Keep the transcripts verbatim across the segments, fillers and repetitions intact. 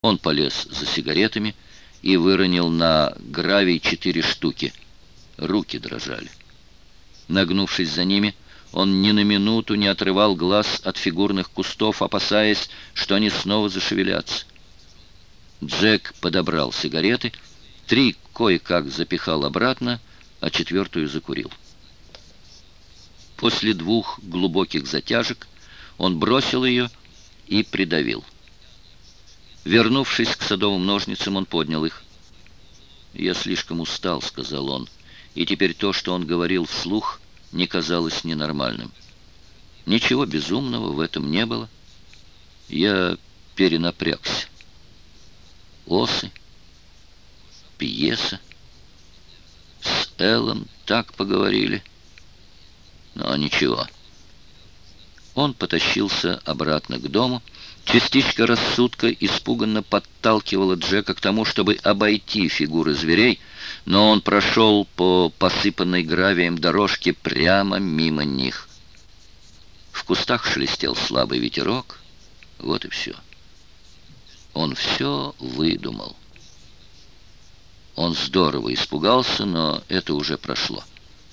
Он полез за сигаретами и выронил на гравий четыре штуки. Руки дрожали. Нагнувшись за ними, он ни на минуту не отрывал глаз от фигурных кустов, опасаясь, что они снова зашевелятся. Джек подобрал сигареты, три кое-как запихал обратно, а четвертую закурил. После двух глубоких затяжек он бросил ее и придавил. Вернувшись к садовым ножницам, он поднял их. «Я слишком устал», — сказал он, и теперь то, что он говорил вслух, не казалось ненормальным. Ничего безумного в этом не было. Я перенапрягся. Осы, пьеса. С Эллом так поговорили. Но ничего. Он потащился обратно к дому. Частичка рассудка испуганно подталкивала Джека к тому, чтобы обойти фигуры зверей, но он прошел по посыпанной гравием дорожке прямо мимо них. В кустах шелестел слабый ветерок. Вот и все. Он все выдумал. Он здорово испугался, но это уже прошло.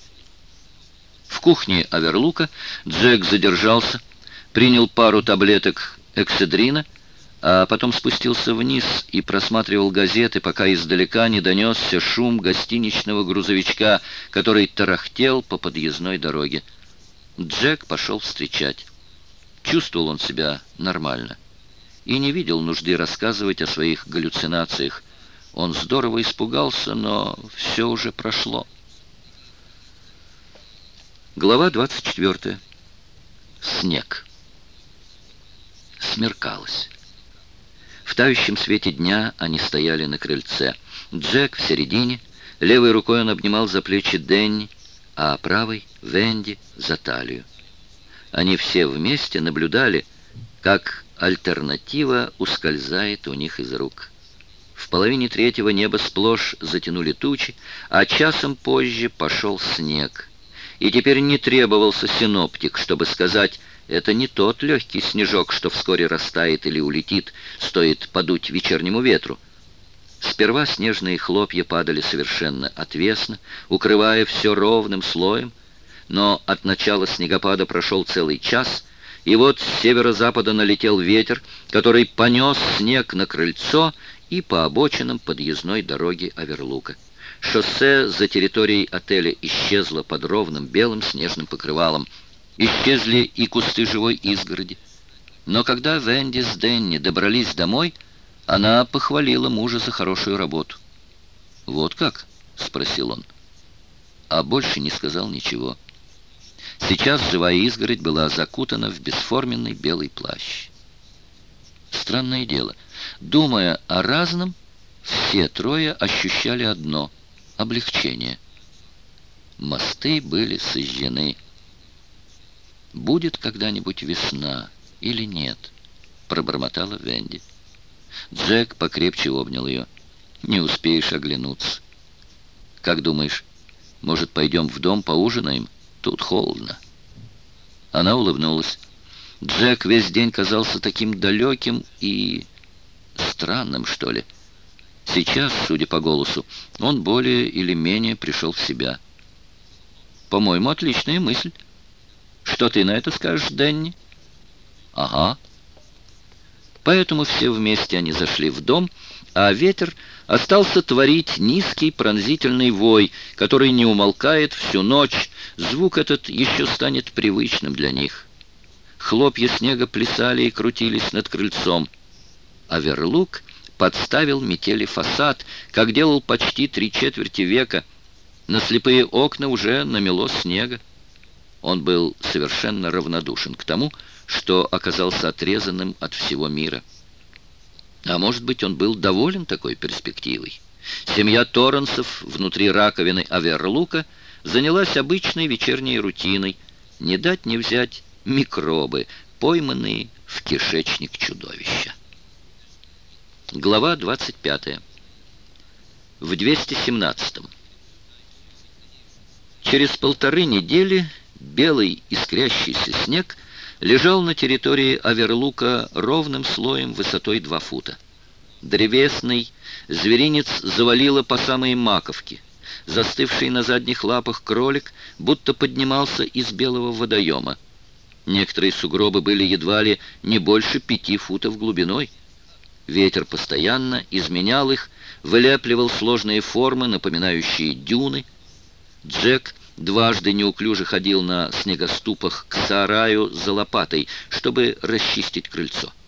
В кухне Аверлука Джек задержался, принял пару таблеток экседрина, а потом спустился вниз и просматривал газеты, пока издалека не донесся шум гостиничного грузовичка, который тарахтел по подъездной дороге. Джек пошел встречать. Чувствовал он себя нормально и не видел нужды рассказывать о своих галлюцинациях. Он здорово испугался, но все уже прошло. Глава двадцать четвёртая. Снег. Смеркалось. В тающем свете дня они стояли на крыльце. Джек в середине, левой рукой он обнимал за плечи Дэнни, а правой — Венди за талию. Они все вместе наблюдали, как альтернатива ускользает у них из рук. В половине третьего небо сплошь затянули тучи, а часом позже пошел снег. И теперь не требовался синоптик, чтобы сказать: это не тот легкий снежок, что вскоре растает или улетит, стоит подуть вечернему ветру. Сперва снежные хлопья падали совершенно отвесно, укрывая все ровным слоем, но от начала снегопада прошел целый час, и вот с северо-запада налетел ветер, который понес снег на крыльцо и по обочинам подъездной дороги Аверлука. Шоссе за территорией отеля исчезло под ровным белым снежным покрывалом. Исчезли и кусты живой изгороди. Но когда Венди с Дэнни добрались домой, она похвалила мужа за хорошую работу. «Вот как?» — спросил он. А больше не сказал ничего. Сейчас живая изгородь была закутана в бесформенный белый плащ. Странное дело. Думая о разном, все трое ощущали одно — облегчение. Мосты были сожжены. «Будет когда-нибудь весна или нет?» — пробормотала Венди. Джек покрепче обнял ее. «Не успеешь оглянуться. Как думаешь, может, пойдем в дом поужинаем? Тут холодно». Она улыбнулась. Джек весь день казался таким далеким и странным, что ли. Сейчас, судя по голосу, он более или менее пришел в себя. «По-моему, отличная мысль. Что ты на это скажешь, Дэнни?» «Ага». Поэтому все вместе они зашли в дом, а ветер остался творить низкий пронзительный вой, который не умолкает всю ночь. Звук этот еще станет привычным для них. Хлопья снега плясали и крутились над крыльцом. Аверлук подставил метели фасад, как делал почти три четверти века. На слепые окна уже намело снега. Он был совершенно равнодушен к тому, что оказался отрезанным от всего мира. А может быть, он был доволен такой перспективой. Семья Торренсов внутри раковины Аверлука занялась обычной вечерней рутиной. Не дать не взять микробы, пойманные в кишечник чудовища. Глава двадцать пятая. В двести семнадцатом. Через полторы недели белый искрящийся снег лежал на территории Аверлука ровным слоем высотой два фута. Древесный зверинец завалило по самые маковки. Застывший на задних лапах кролик будто поднимался из белого водоема. Некоторые сугробы были едва ли не больше пяти футов глубиной. Ветер постоянно изменял их, вылепливал сложные формы, напоминающие дюны. Джек дважды неуклюже ходил на снегоступах к сараю за лопатой, чтобы расчистить крыльцо.